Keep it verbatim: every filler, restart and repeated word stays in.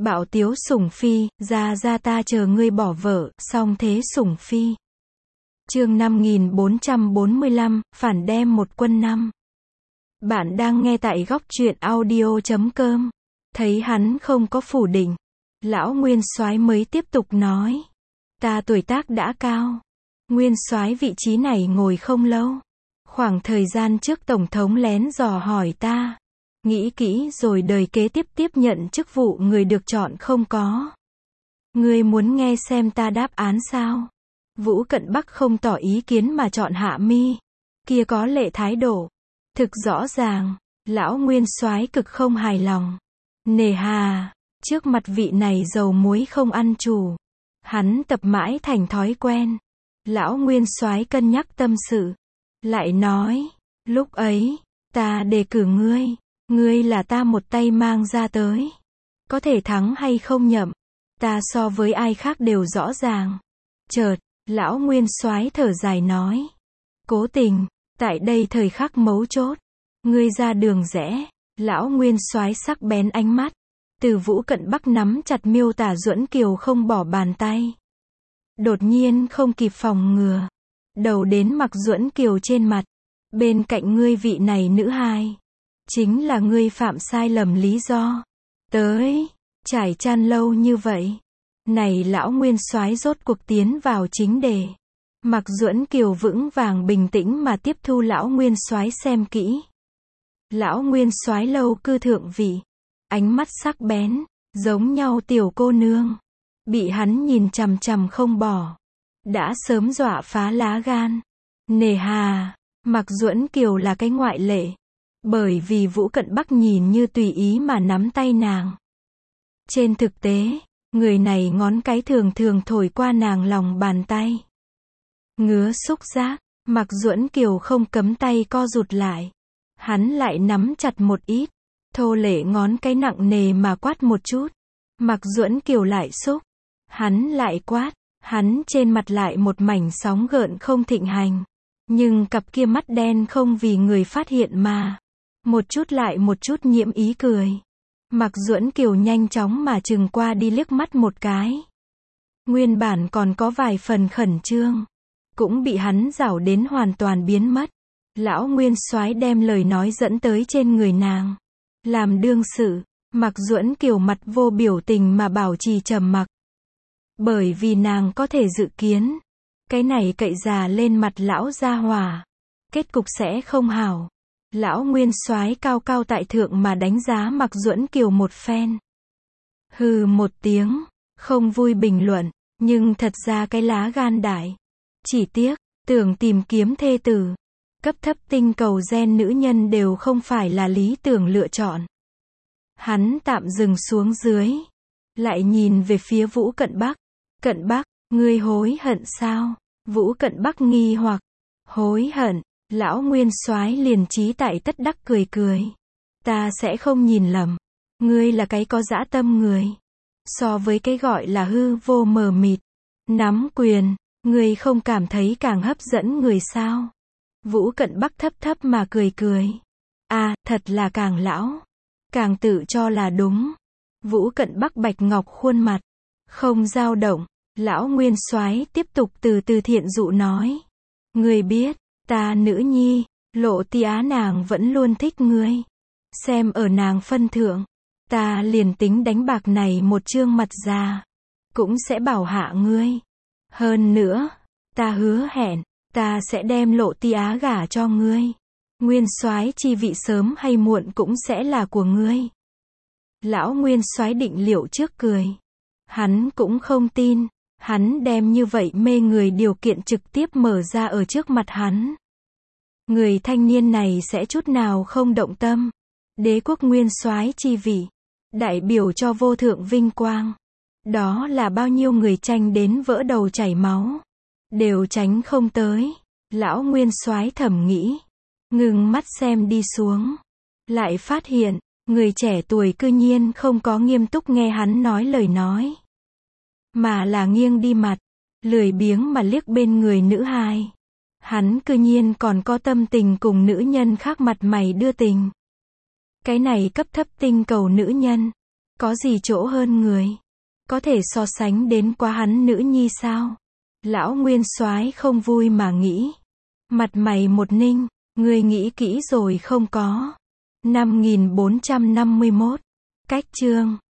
Bạo tiếu sủng phi, ra ra ta chờ ngươi bỏ vợ, song thế sủng phi. Chương năm nghìn bốn trăm bốn mươi lăm, phản đem một quân năm. Bạn đang nghe tại góc truyện audio chấm com. Thấy hắn không có phủ định, lão nguyên soái mới tiếp tục nói. Ta tuổi tác đã cao. Nguyên soái vị trí này ngồi không lâu. Khoảng thời gian trước Tổng thống lén dò hỏi ta. Nghĩ kỹ rồi đời kế tiếp tiếp nhận chức vụ người được chọn không có. Ngươi muốn nghe xem ta đáp án sao? Vũ Cận Bắc không tỏ ý kiến mà chọn Hạ Mi. Kia có lệ thái độ. Thực rõ ràng, lão nguyên soái cực không hài lòng. Nề hà, trước mặt vị này dầu muối không ăn chủ. Hắn tập mãi thành thói quen. Lão nguyên soái cân nhắc tâm sự. Lại nói, lúc ấy, ta đề cử ngươi. Ngươi là ta một tay mang ra tới. Có thể thắng hay không nhậm. Ta so với ai khác đều rõ ràng. Chợt, lão nguyên soái thở dài nói. Cố tình, tại đây thời khắc mấu chốt. Ngươi ra đường rẽ. Lão nguyên soái sắc bén ánh mắt. Từ Vũ Cận Bắc nắm chặt miêu tả Duẫn Kiều không bỏ bàn tay. Đột nhiên không kịp phòng ngừa. Đầu đến mặc Duẫn Kiều trên mặt. Bên cạnh ngươi vị này nữ hài. Chính là ngươi phạm sai lầm lý do. Tới, trải chăn lâu như vậy. Này lão nguyên soái rốt cuộc tiến vào chính đề. Mặc Duẫn Kiều vững vàng bình tĩnh mà tiếp thu lão nguyên soái xem kỹ. Lão nguyên soái lâu cư thượng vị. Ánh mắt sắc bén, giống nhau tiểu cô nương. Bị hắn nhìn chằm chằm không bỏ. Đã sớm dọa phá lá gan. Nề hà, Mặc Duẫn Kiều là cái ngoại lệ. Bởi vì Vũ Cận Bắc nhìn như tùy ý mà nắm tay nàng. Trên thực tế, người này ngón cái thường thường thổi qua nàng lòng bàn tay. Ngứa xúc giác, Mặc Duẫn Kiều không cấm tay co rụt lại. Hắn lại nắm chặt một ít, thô lệ ngón cái nặng nề mà quát một chút. Mặc Duẫn Kiều lại xúc, hắn lại quát, hắn trên mặt lại một mảnh sóng gợn không thịnh hành. Nhưng cặp kia mắt đen không vì người phát hiện mà. Một chút lại một chút nhiễm ý cười. Mặc Duẫn Kiều nhanh chóng mà chừng qua đi liếc mắt một cái. Nguyên bản còn có vài phần khẩn trương. Cũng bị hắn giảo đến hoàn toàn biến mất. Lão nguyên soái đem lời nói dẫn tới trên người nàng. Làm đương sự, Mặc Duẫn Kiều mặt vô biểu tình mà bảo trì trầm mặc. Bởi vì nàng có thể dự kiến. Cái này cậy già lên mặt lão gia hỏa. Kết cục sẽ không hảo. Lão nguyên soái cao cao tại thượng mà đánh giá Mặc Duẫn Kiều một phen. Hừ một tiếng, không vui bình luận, nhưng thật ra cái lá gan đại. Chỉ tiếc, tưởng tìm kiếm thê tử. Cấp thấp tinh cầu gen nữ nhân đều không phải là lý tưởng lựa chọn. Hắn tạm dừng xuống dưới. Lại nhìn về phía Vũ Cận Bắc. Cận Bắc, ngươi hối hận sao? Vũ Cận Bắc nghi hoặc. Hối hận. Lão nguyên soái liền trí tại tất đắc cười cười. Ta sẽ không nhìn lầm. Ngươi là cái có dã tâm người. So với cái gọi là hư vô mờ mịt. Nắm quyền. Ngươi không cảm thấy càng hấp dẫn người sao? Vũ Cận Bắc thấp thấp mà cười cười. À, thật là càng lão. Càng tự cho là đúng. Vũ Cận Bắc bạch ngọc khuôn mặt. Không dao động. Lão nguyên soái tiếp tục từ từ thiện dụ nói. Ngươi biết. Ta nữ nhi, Lộ Ti Á nàng vẫn luôn thích ngươi. Xem ở nàng phân thượng. Ta liền tính đánh bạc này một trương mặt già. Cũng sẽ bảo hạ ngươi. Hơn nữa, ta hứa hẹn, ta sẽ đem Lộ Ti Á gả cho ngươi. Nguyên soái chi vị sớm hay muộn cũng sẽ là của ngươi. Lão nguyên soái định liệu trước cười. Hắn cũng không tin. Hắn đem như vậy mê người điều kiện trực tiếp mở ra ở trước mặt hắn. Người thanh niên này sẽ chút nào không động tâm. Đế quốc nguyên soái chi vị. Đại biểu cho vô thượng vinh quang. Đó là bao nhiêu người tranh đến vỡ đầu chảy máu. Đều tránh không tới. Lão nguyên soái thầm nghĩ. Ngừng mắt xem đi xuống. Lại phát hiện, người trẻ tuổi cư nhiên không có nghiêm túc nghe hắn nói lời nói. Mà là nghiêng đi mặt. Lười biếng mà liếc bên người nữ hài. Hắn cư nhiên còn có tâm tình cùng nữ nhân khác mặt mày đưa tình. Cái này cấp thấp tinh cầu nữ nhân. Có gì chỗ hơn người? Có thể so sánh đến quá hắn nữ nhi sao? Lão nguyên soái không vui mà nghĩ. Mặt mày một ninh, ngươi nghĩ kỹ rồi không có? năm nghìn bốn trăm năm mươi mốt. Cách chương